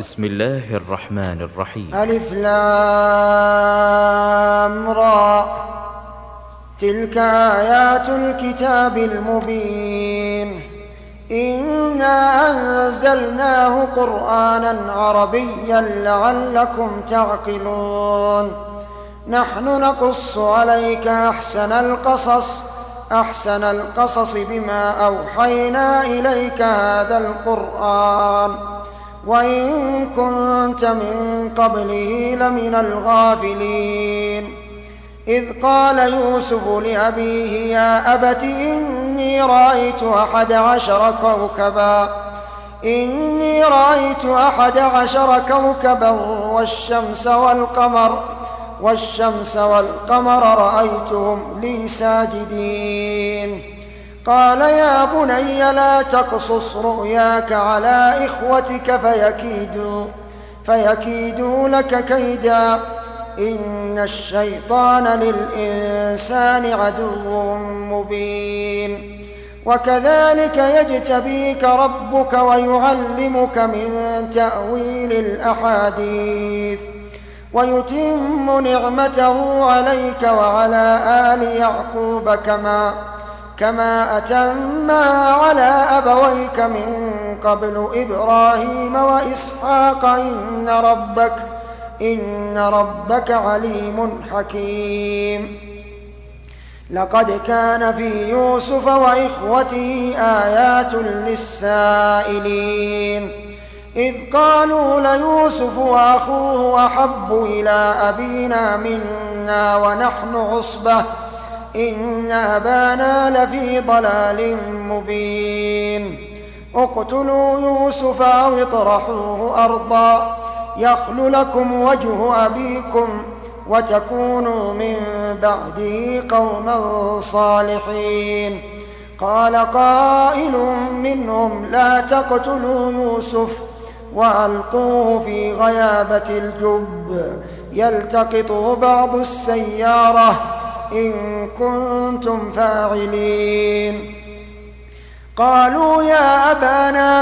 بسم الله الرحمن الرحيم. ألف لام را، تلك آيات الكتاب المبين. إنا أنزلناه قرآنا عربيا لعلكم تعقلون. نحن نقص عليك أحسن القصص بما أوحينا إليك هذا القرآن وإن كنت من قبله لمن الغافلين. إذ قال يوسف لأبيه يا أبت إني رأيت 11 كوكبا والشمس والقمر رأيتهم لي ساجدين. قال يا بني لا تقصص رؤياك على إخوتك فيكيدوا لك كيدا. إن الشيطان للإنسان عدو مبين. وكذلك يجتبيك ربك ويعلمك من تأويل الأحاديث ويتم نعمته عليك وعلى آل يعقوب كما أتمها على أبويك من قبل إبراهيم وإسحاق إن ربك عليم حكيم. لقد كان في يوسف وإخوته آيات للسائلين إذ قالوا ليوسف وأخوه أحب إلى أبينا منا ونحن عصبة إن أبانا لفي ضلال مبين. اقتلوا يوسف أو اطرحوه أرضا يخل لكم وجه أبيكم وتكونوا من بعده قوما صالحين. قال قائل منهم لا تقتلوا يوسف وألقوه في غيابة الجب يلتقطه بعض السيارة إن كنتم فاعلين. قالوا يا أبانا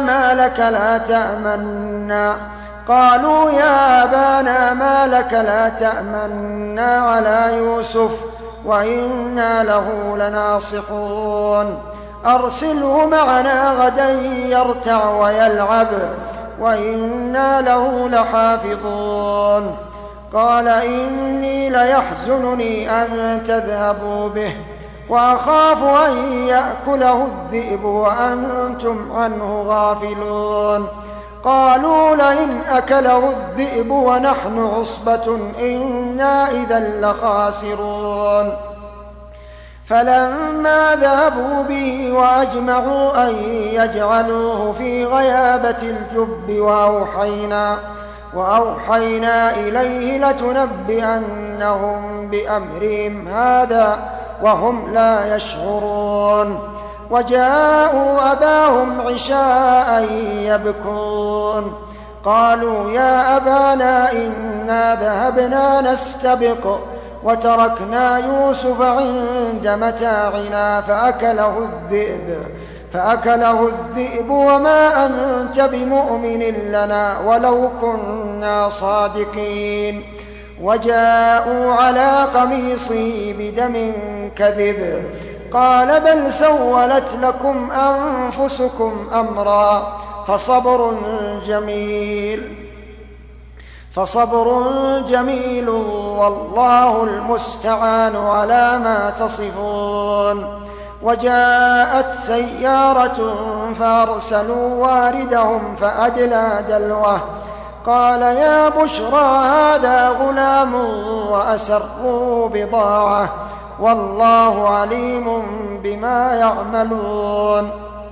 ما لك لا تأمنا على يوسف وإنا له لناصحون. أرسله معنا غدا يرتع ويلعب وإنا له لحافظون. قال إني ليحزنني أن تذهبوا به وأخاف أن يأكله الذئب وأنتم عنه غافلون. قالوا لئن أكله الذئب ونحن عصبة إنا إذا لخاسرون. فلما ذهبوا به وأجمعوا أن يجعلوه في غيابة الجب وأوحينا إليه لتنبئنهم بأمرهم هذا وهم لا يشعرون. وجاءوا أباهم عشاء يبكون. قالوا يا أبانا إنا ذهبنا نستبق وتركنا يوسف عند متاعنا فأكله الذئب وما أنت بمؤمن لنا ولو كنا صادقين. وجاءوا على قميصه بدم كذب قال بل سولت لكم أنفسكم أمرا فصبر جميل والله المستعان على ما تصفون. وجاءت سيارة فأرسلوا واردهم فأدلى دلوه قال يا بشرى هذا غلام وأسروا بضاعة والله عليم بما يعملون.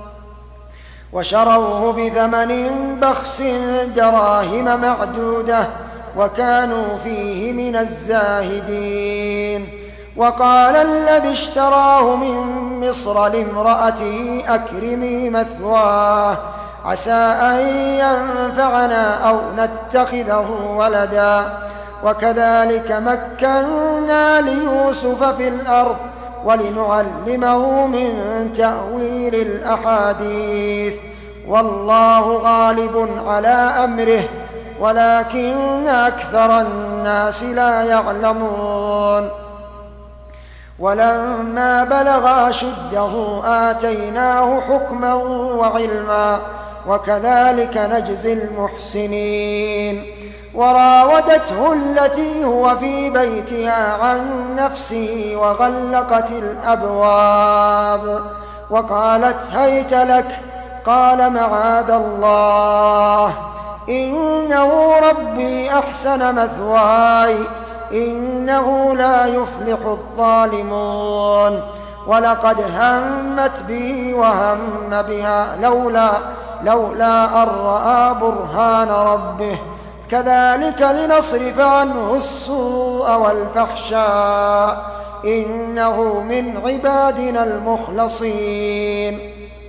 وشروه بثمن بخس دراهم معدودة وكانوا فيه من الزاهدين. وقال الذي اشتراه من مصر لامرأته أكرمي مثواه عسى أن ينفعنا أو نتخذه ولدا. وكذلك مكنا ليوسف في الأرض ولنعلمه من تأويل الأحاديث والله غالب على أمره ولكن أكثر الناس لا يعلمون. ولما بلغ أشده آتيناه حكما وعلما وكذلك نجزي المحسنين. وراودته التي هو في بيتها عن نفسه وغلقت الأبواب وقالت هيت لك، قال معاذ الله إنه ربي أحسن مثواي إنه لا يفلح الظالمون. ولقد همت به وهم بها لولا أن رأى برهان ربه كذلك لنصرف عنه السوء والفحشاء إنه من عبادنا المخلصين.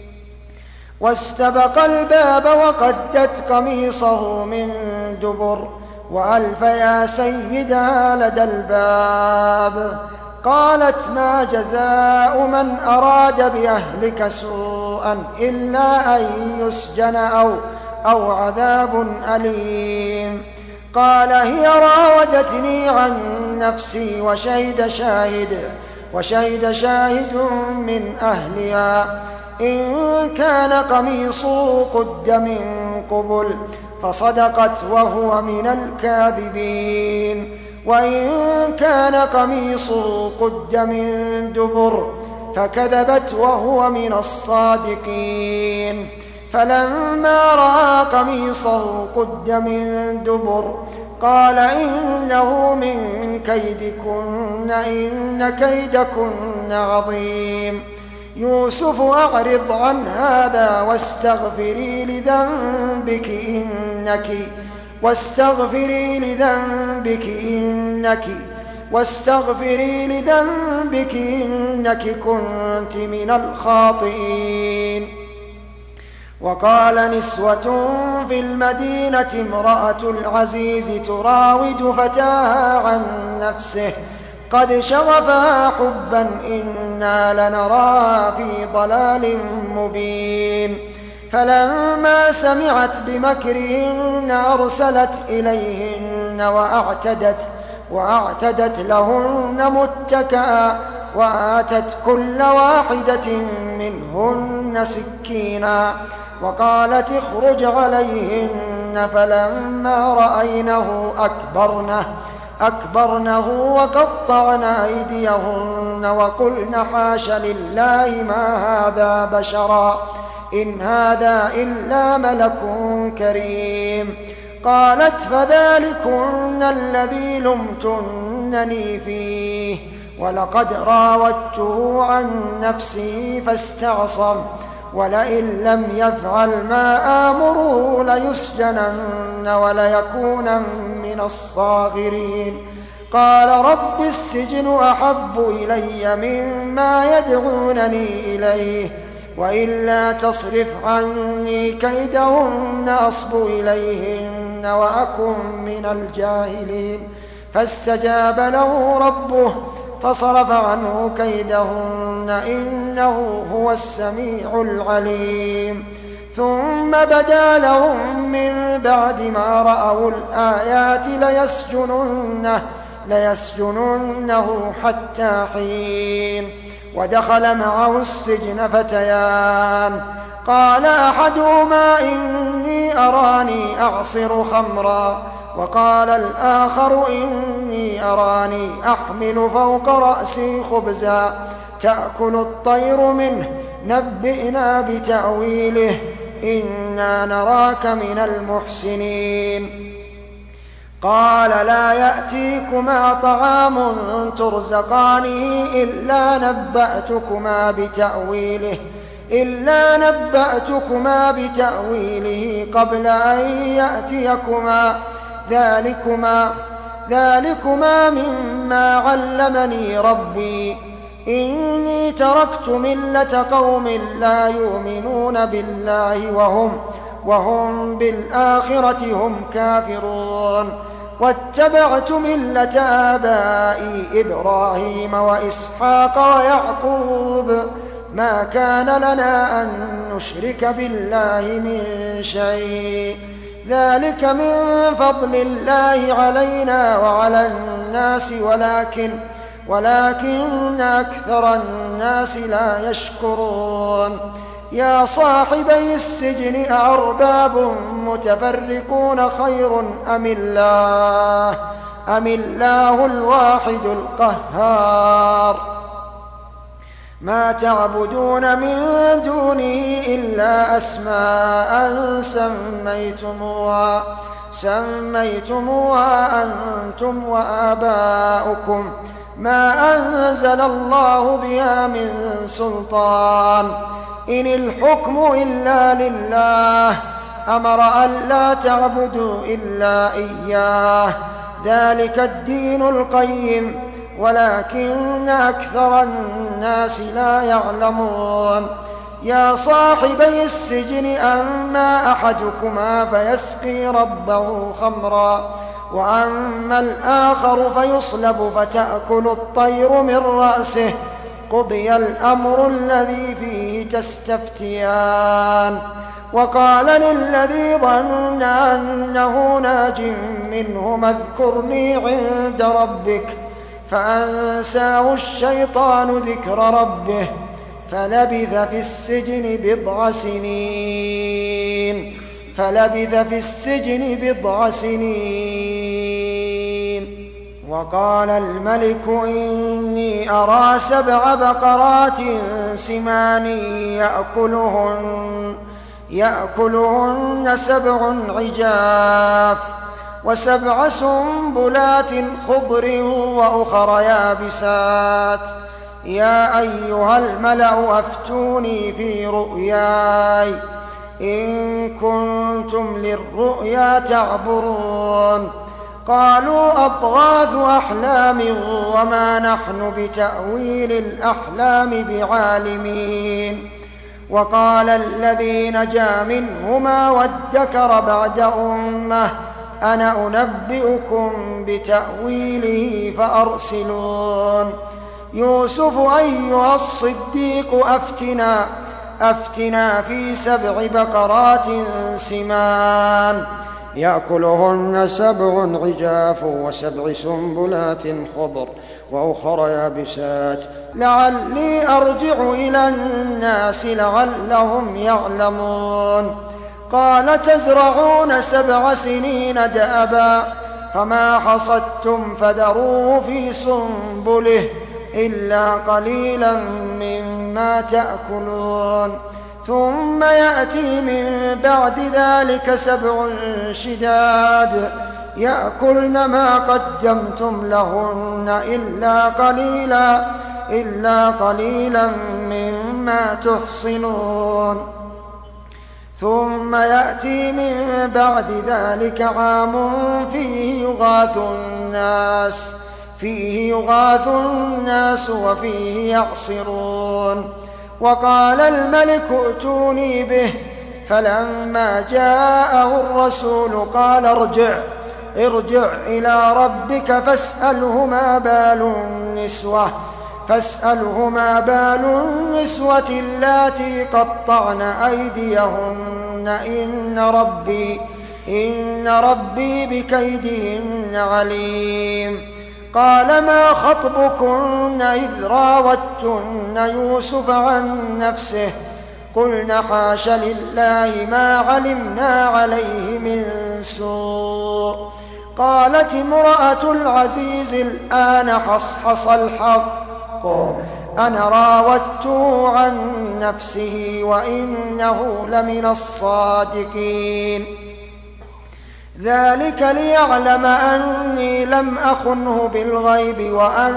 واستبق الباب وقدت قميصه من دبر وألف يا سيدها لدى الباب. قالت ما جزاء من أراد بأهلك سوءا إلا أن يسجن أو عذاب أليم. قال هي راودتني عن نفسي وشهد شاهد من أهلها إن كان قميصه قد من قبل فصدقت وهو من الكاذبين وإن كان قميصه قد من دبر فكذبت وهو من الصادقين. فلما رأى قميصه قد من دبر قال إنه من كيدكن إن كيدكن عظيم. يوسف أعرض عن هذا واستغفري لذنبك إنك كنت من الخاطئين. وقال نسوة في المدينة امرأة العزيز تراود فتاها عن نفسه قد شغفها حبا إنا لنراها في ضلال مبين. فلما سمعت بمكرهن أرسلت إليهن وأعتدت لهن متكئا وآتت كل واحدة منهن سكينا وقالت اخرج عليهن. فلما رأينه أكبرنه وقطعن أيديهن وقلن حاش لله ما هذا بشرا إن هذا إلا ملك كريم. قالت فذلكن الذي لمتنني فيه ولقد راودته عن نفسه فاستعصم ولئن لم يفعل ما آمره ليسجنن وليكونن من الصاغرين. قال رب السجن أحب إلي مما يدعونني إليه وإلا تصرف عني كيدهن أصب إليهن وأكن من الجاهلين. فاستجاب له ربه فصرف عنه كيدهن إنه هو السميع العليم. ثم بدا لهم من بعد ما رأوا الآيات ليسجننه حتى حين. ودخل معه السجن فتيان قال أحدهما إني أراني أعصر خمرا وقال الآخر إني أراني أحمل فوق رأسي خبزا تأكل الطير منه نبئنا بتأويله إنا نراك من المحسنين. قال لا يأتيكما طعام ترزقانه إلا نبأتكما بتأويله قبل أن يأتيكما ذلكما مما علمني ربي إني تركت ملة قوم لا يؤمنون بالله وهم بالآخرة هم كافرون واتبعت ملة آبائي إبراهيم وإسحاق ويعقوب ما كان لنا أن نشرك بالله من شيء ذلك من فضل الله علينا وعلى الناس ولكن أكثر الناس لا يشكرون يا صاحبي السجن أأرباب متفرقون خير أم الله الواحد القهار ما تعبدون من دونه إلا أسماء سميتموها أنتم وآباؤكم ما أنزل الله بها من سلطان إن الحكم إلا لله أمر ألا تعبدوا إلا إياه ذلك الدين القيم ولكن أكثر الناس لا يعلمون يا صاحبي السجن أما أحدكما فيسقي ربه خمرا وأما الآخر فيصلب فتأكل الطير من رأسه قضي الأمر الذي فيه تستفتيان وقال للذي ظن أنه ناج منهما اذكرني عند ربك فأنساه الشيطان ذكر ربه فلبث في السجن بضع سنين وقال الملك إني أرى 7 بقرات سمان يأكلهن 7 عجاف و7 سنبلات خضر وأخر يابسات يا أيها الملأ أفتوني في رؤياي إن كنتم للرؤيا تعبرون قالوا أضغاث أحلام وما نحن بتأويل الأحلام بعالمين وقال الذي نجا منهما وادكر بعد أمة أنا أنبئكم بتأويله فأرسلون يوسف أيها الصديق أفتنا في 7 بقرات سمان يأكلهن 7 عجاف و7 سنبلات خضر وأخر يابسات لعلي أرجع إلى الناس لعلهم يعلمون قال تزرعون 7 سنين دأبا فما حصدتم فذروه في سنبله إلا قليلا مما تأكلون ثم يأتي من بعد ذلك 7 شداد يأكلن ما قدمتم لهن إلا قليلا مما تحصنون ثم يأتي من بعد ذلك عام فيه يغاث الناس وفيه يعصرون وقال الملك ائتوني به فلما جاءه الرسول قال ارجع إلى ربك فاسأله ما بال النسوة اللاتي قطعن أيديهن إن ربي بكيدهن عليم قال ما خطبكن إذ راوتن يوسف عن نفسه قلن حاش لله ما علمنا عليه من سوء قالت امرأة العزيز الآن حصحص الحق أنا راودته عن نفسه وإنه لمن الصادقين ذلك ليعلم أني لم أخنه بالغيب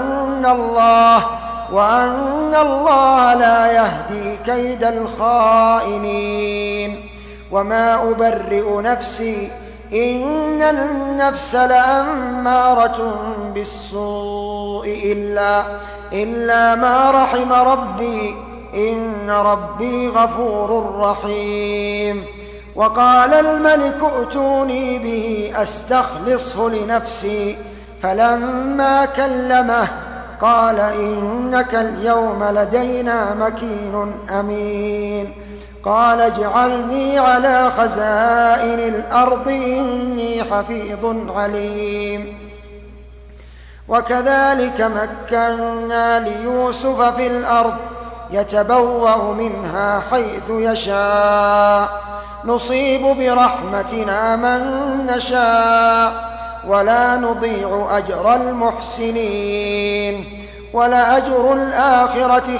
وأن الله لا يهدي كيد الخائنين وما أبرئ نفسي إن النفس لأمارة بالسوء إلا ما رحم ربي إن ربي غفور رحيم وقال الملك ائتوني به أستخلصه لنفسي فلما كلمه قال إنك اليوم لدينا مكين أمين قال اجعلني على خزائن الأرض إني حفيظ عليم. وكذلك مكنا ليوسف في الأرض يتبوأ منها حيث يشاء نصيب برحمتنا من نشاء ولا نضيع أجر المحسنين ولأجر الآخرة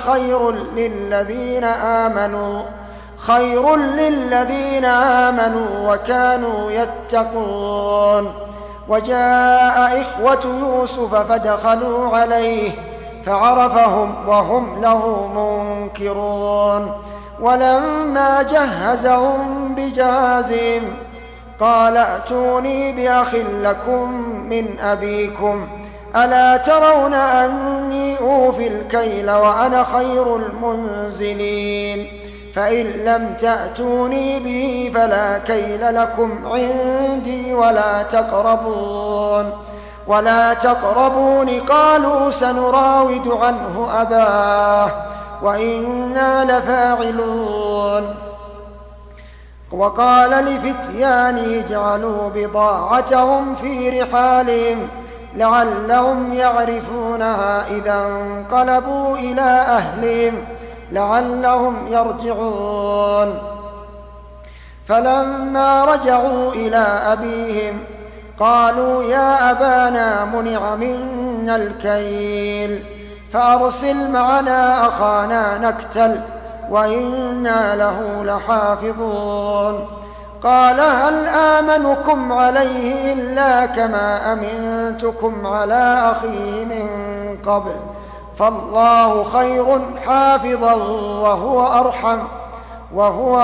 خير للذين آمنوا وكانوا يتقون. وجاء إخوة يوسف فدخلوا عليه فعرفهم وهم له منكرون. ولما جهزهم بجهازهم قال ائتوني بأخ لكم من أبيكم ألا ترون أني أوفي الكيل وأنا خير المنزلين فإن لم تأتوني به فلا كيل لكم عندي ولا تقربون. قالوا سنراود عنه أباه وإنا لفاعلون. وقال لفتيانه اجعلوا بضاعتهم في رحالهم لعلهم يعرفونها إذا انقلبوا إلى أهلهم لعلهم يرجعون. فلما رجعوا إلى أبيهم قالوا يا أبانا منع منا الكيل فأرسل معنا أخانا نكتل وإنا له لحافظون. قال هل آمنكم عليه إلا كما أمنتكم على أخيه من قبل فالله خير حافظا وهو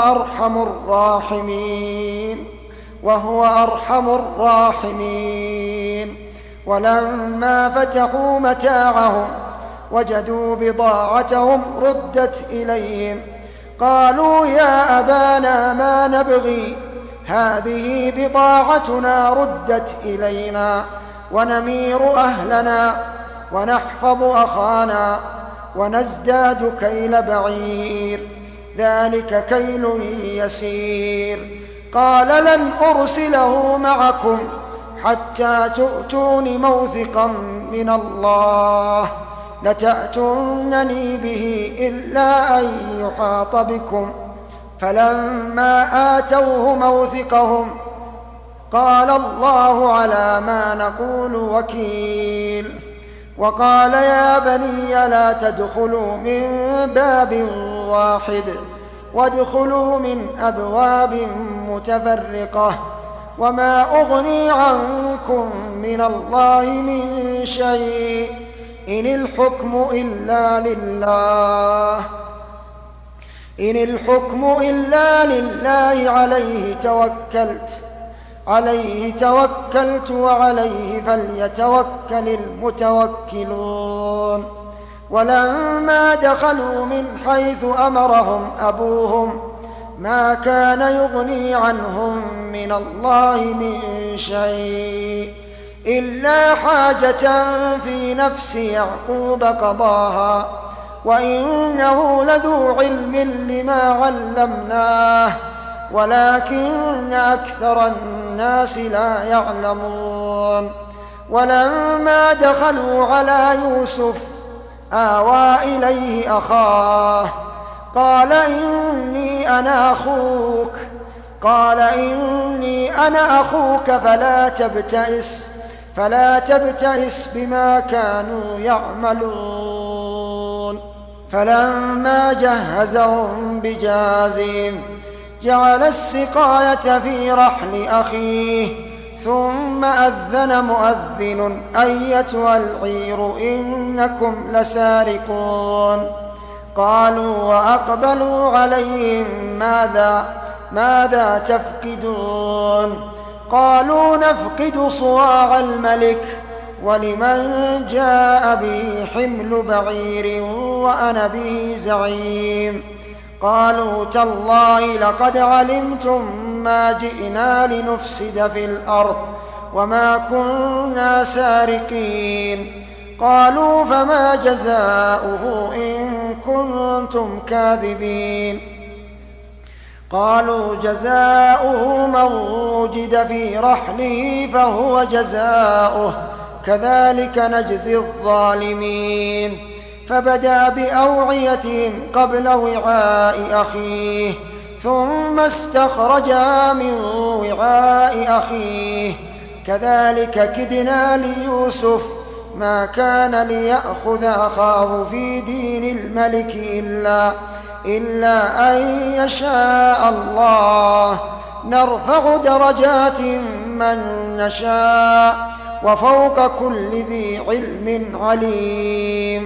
أرحم الراحمين. ولما فتحوا متاعهم وجدوا بضاعتهم ردت إليهم قالوا يا أبانا ما نبغي هذه بضاعتنا ردت إلينا ونمير أهلنا ونحفظ أخانا ونزداد كيل بعير ذلك كيل يسير. قال لن أرسله معكم حتى تؤتون موثقا من الله لتأتونني به إلا أن يحاط بكم. فلما آتوه موثقهم قال الله على ما نقول وكيل. وقال يا بني لا تدخلوا من باب واحد وادخلوا من أبواب متفرقة وما أغني عنكم من الله من شيء إن الحكم إلا لله عليه توكلت وعليه فليتوكل المتوكلون. ولما دخلوا من حيث أمرهم أبوهم ما كان يغني عنهم من الله من شيء إلا حاجة في نفس يعقوب قضاها وإنه لذو علم لما علمناه ولكن أكثر الناس لا يعلمون. ولما دخلوا على يوسف آوى إليه أخاه قال إني أنا أخوك فلا تبتئس بما كانوا يعملون. فلما جهزهم بجهازهم جعل السقاية في رحل أخيه ثم أذن مؤذن أيتها العير إنكم لسارقون. قالوا وأقبلوا عليهم ماذا تفقدون؟ قالوا نفقد صواع الملك ولمن جاء به حمل بعير وأنا به زعيم. قالوا تالله لقد علمتم ما جئنا لنفسد في الأرض وما كنا سارقين. قالوا فما جزاؤه إن كنتم كاذبين؟ قالوا جزاؤه من وجد في رحله فهو جزاؤه كذلك نجزي الظالمين. فبدأ بأوعيتهم قبل وعاء أخيه ثم استخرجها من وعاء أخيه كذلك كدنا ليوسف ما كان ليأخذ أخاه في دين الملك إلا أن يشاء الله نرفع درجات من نشاء وفوق كل ذي علم عليم.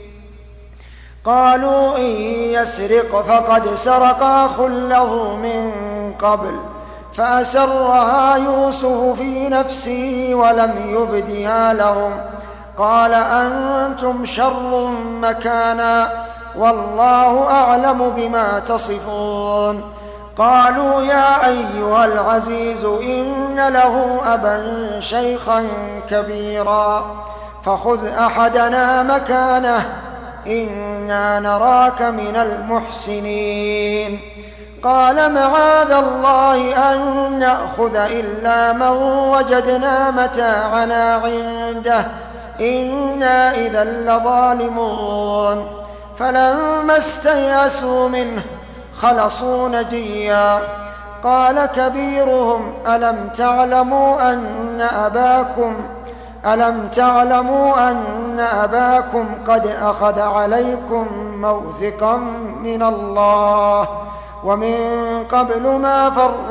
قالوا إن يسرق فقد سرق أخ له من قبل فأسرها يوسف في نفسه ولم يبدها لهم قال أنتم شر مكانا والله أعلم بما تصفون. قالوا يا أيها العزيز إن له أبا شيخا كبيرا فخذ أحدنا مكانه إنا نراك من المحسنين. قال معاذ الله أن نأخذ إلا من وجدنا متاعنا عنده إنا إذا لظالمون. فلما استيأسوا منه خلصوا نجيا قال كبيرهم ألم تعلموا أن أباكم قد أخذ عليكم موثقا من الله ومن قبل ما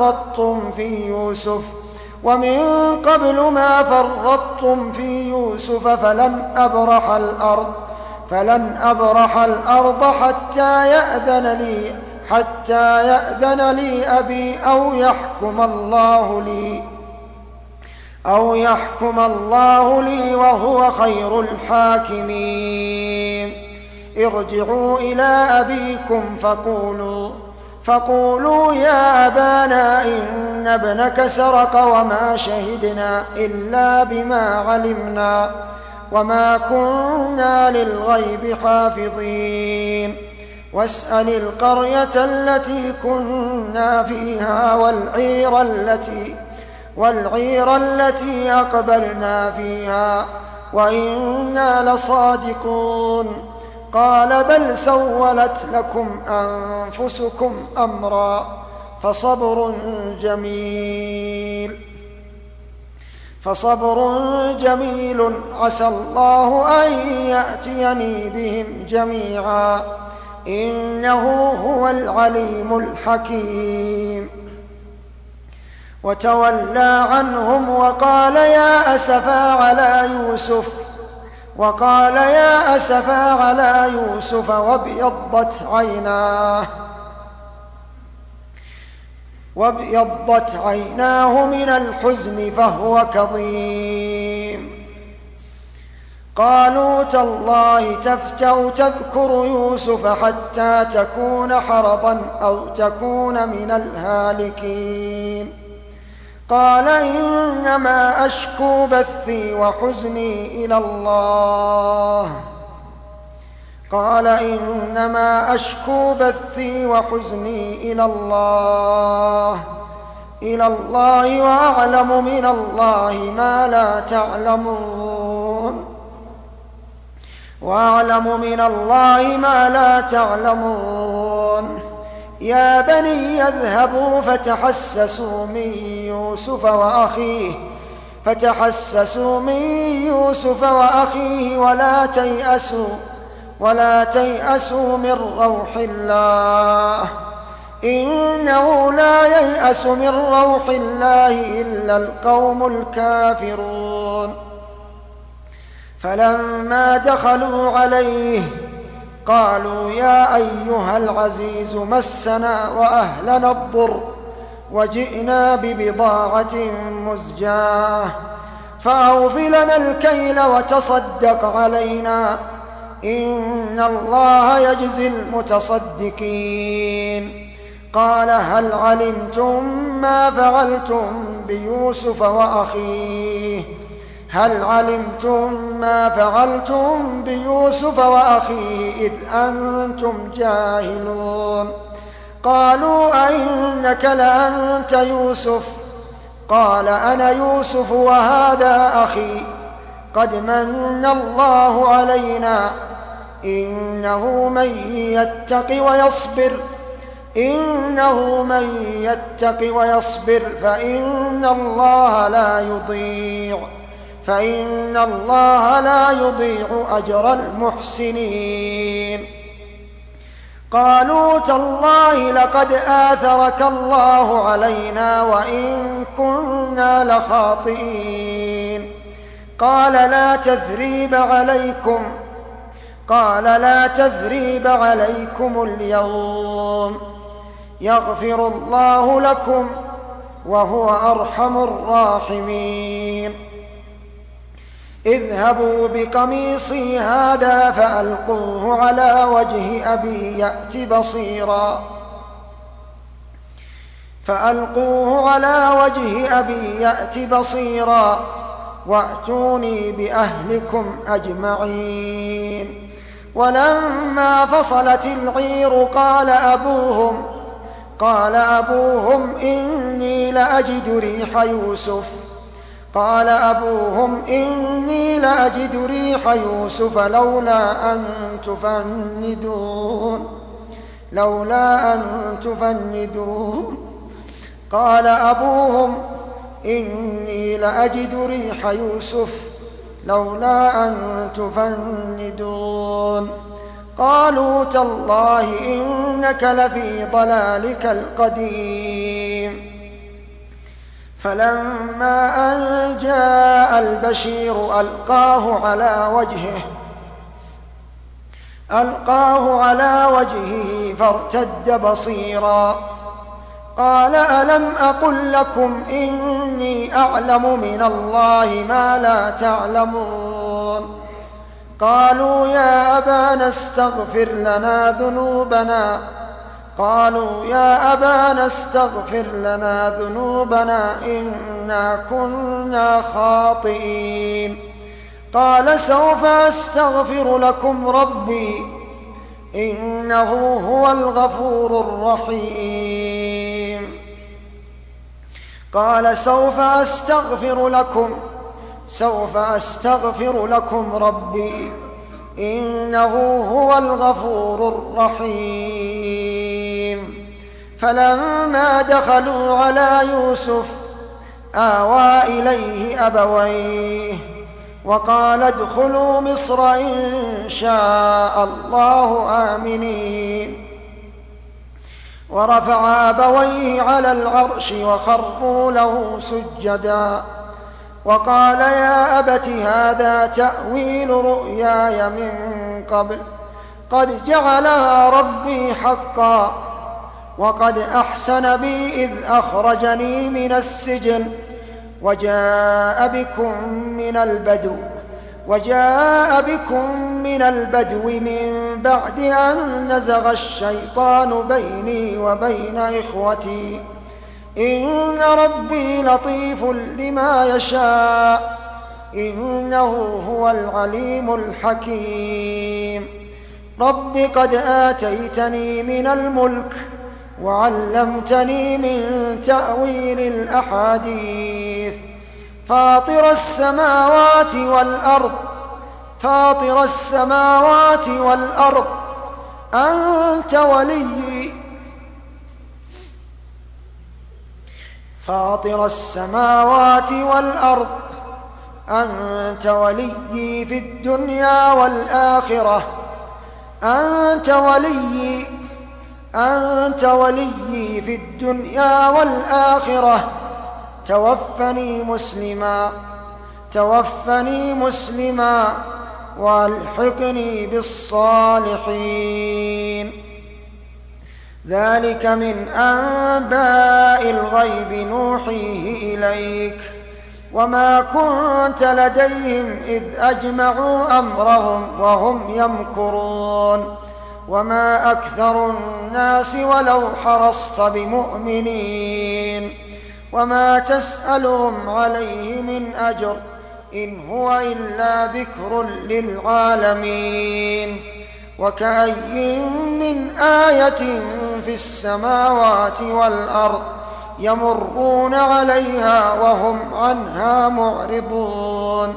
فرطتم في يوسف فلن أبرح الأرض حتى يأذن لي أبي أو يحكم الله لي وهو خير الحاكمين. ارجعوا إلى أبيكم فقولوا يا أبانا إن ابنك سرق وما شهدنا إلا بما علمنا وما كنا للغيب حافظين. واسأل القرية التي كنا فيها والعير التي أقبلنا فيها وإنا لصادقون. قال بل سولت لكم أنفسكم أمرا فصبر جميل عسى الله أن يأتيني بهم جميعا إنه هو العليم الحكيم. وتولى عنهم وقال يا أسفا على يوسف وابيضت عيناه من الحزن فهو كظيم. قالوا تالله تفتأ تذكر يوسف حتى تكون حرضا أو تكون من الهالكين. قال إنما أشكو بثي وحزني إلى الله وأعلم من الله ما لا تعلمون. يا بني يذهبوا فتحسسوا من يوسف وأخيه ولا تيأسوا من روح الله إنه لا ييأس من روح الله إلا القوم الكافرون. فلما دخلوا عليه قالوا يا أيها العزيز مسنا وأهلنا الضر وجئنا ببضاعة مزجاة فأوف لنا الكيل وتصدق علينا إن الله يجزي المتصدقين. قال هل علمتم ما فعلتم بيوسف وأخيه إذ أنتم جاهلون. قالوا أئنك لأنت يوسف؟ قال أنا يوسف وهذا أخي، قد من الله علينا، إنه من يتق ويصبر فإن الله لا يضيع أجر المحسنين. قالوا تالله لقد آثرك الله علينا وإن كنا لخاطئين. قال لا تثريب عليكم اليوم، يغفر الله لكم وهو أرحم الراحمين. اذهبوا بقميصي هذا فألقوه على وجه أبي يأت بصيرا وأتوني بأهلكم أجمعين. ولما فصلت العير قال أبوهم إني لأجد ريح يوسف لولا أن تفندون. قال أبوهم إني لأجد ريح يوسف لولا أن تفندون. قالوا تالله إنك لفي ضلالك القديم. فلما أن جاء البشير ألقاه على وجهه فارتد بصيرا. قال ألم أقل لكم إني أعلم من الله ما لا تعلمون. قالوا يا أبانا استغفر لنا ذنوبنا إنا كنا خاطئين. قال سوف أستغفر لكم ربي إنه هو الغفور الرحيم. قال سوف أستغفر لكم ربي إنه هو الغفور الرحيم. فلما دخلوا على يوسف آوى إليه أبويه وقال ادخلوا مصر إن شاء الله آمنين. ورفع أبويه على العرش وخروا له سجدا وقال يا أبت هذا تأويل رؤياي من قبل قد جعلها ربي حقا وقد أحسن بي إذ أخرجني من السجن وجاء بكم من البدو من بعد أن نزغ الشيطان بيني وبين إخوتي إن ربي لطيف لما يشاء إنه هو العليم الحكيم. رب قد آتيتني من الملك وعلمتني من تأويل الأحاديث فاطر السماوات والأرض أنت ولي في الدنيا والآخرة توفني مسلما والحقني بالصالحين. ذلك من أنباء الغيب نوحيه إليك وما كنت لديهم إذ أجمعوا أمرهم وهم يمكرون وما أكثر الناس ولو حرصت بمؤمنين وما تسألهم عليه من أجر إن هو إلا ذكر للعالمين. وكأي من آية في السماوات والأرض يمرون عليها وهم عنها معرضون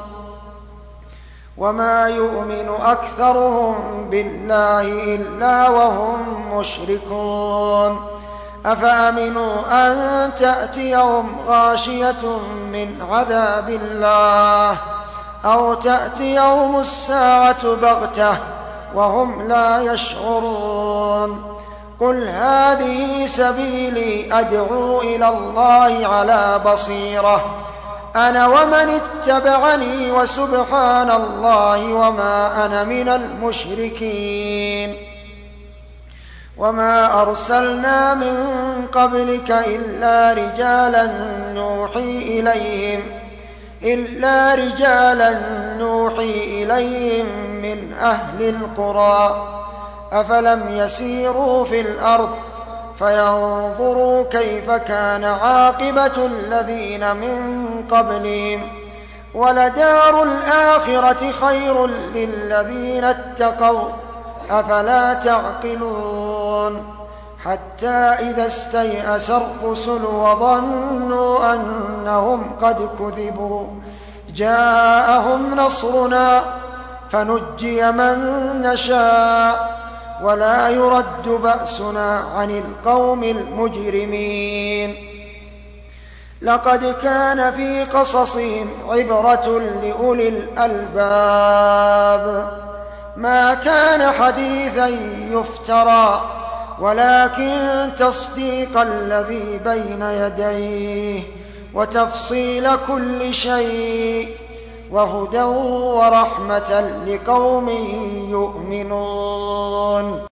وما يؤمن أكثرهم بالله إلا وهم مشركون أفأمنوا أن تأتيهم غاشية من عذاب الله أو تأتيهم الساعة بغتة وهم لا يشعرون قل هذه سبيلي أدعو إلى الله على بصيرة أنا ومن اتبعني وسبحان الله وما أنا من المشركين وما أرسلنا من قبلك إلا رجالا نوحي إليهم من أهل القرى أفلم يسيروا في الأرض فينظروا كيف كان عاقبة الذين من قبلهم ولدار الآخرة خير للذين اتقوا أفلا تعقلون حتى إذا استيأس الرسل وظنوا أنهم قد كذبوا جاءهم نصرنا فنجي من نشاء ولا يرد بأسنا عن القوم المجرمين لقد كان في قصصهم عبرة لأولي الألباب ما كان حديثا يفترى ولكن تصديق الذي بين يديه وتفصيل كل شيء وهدى ورحمة لقوم يؤمنون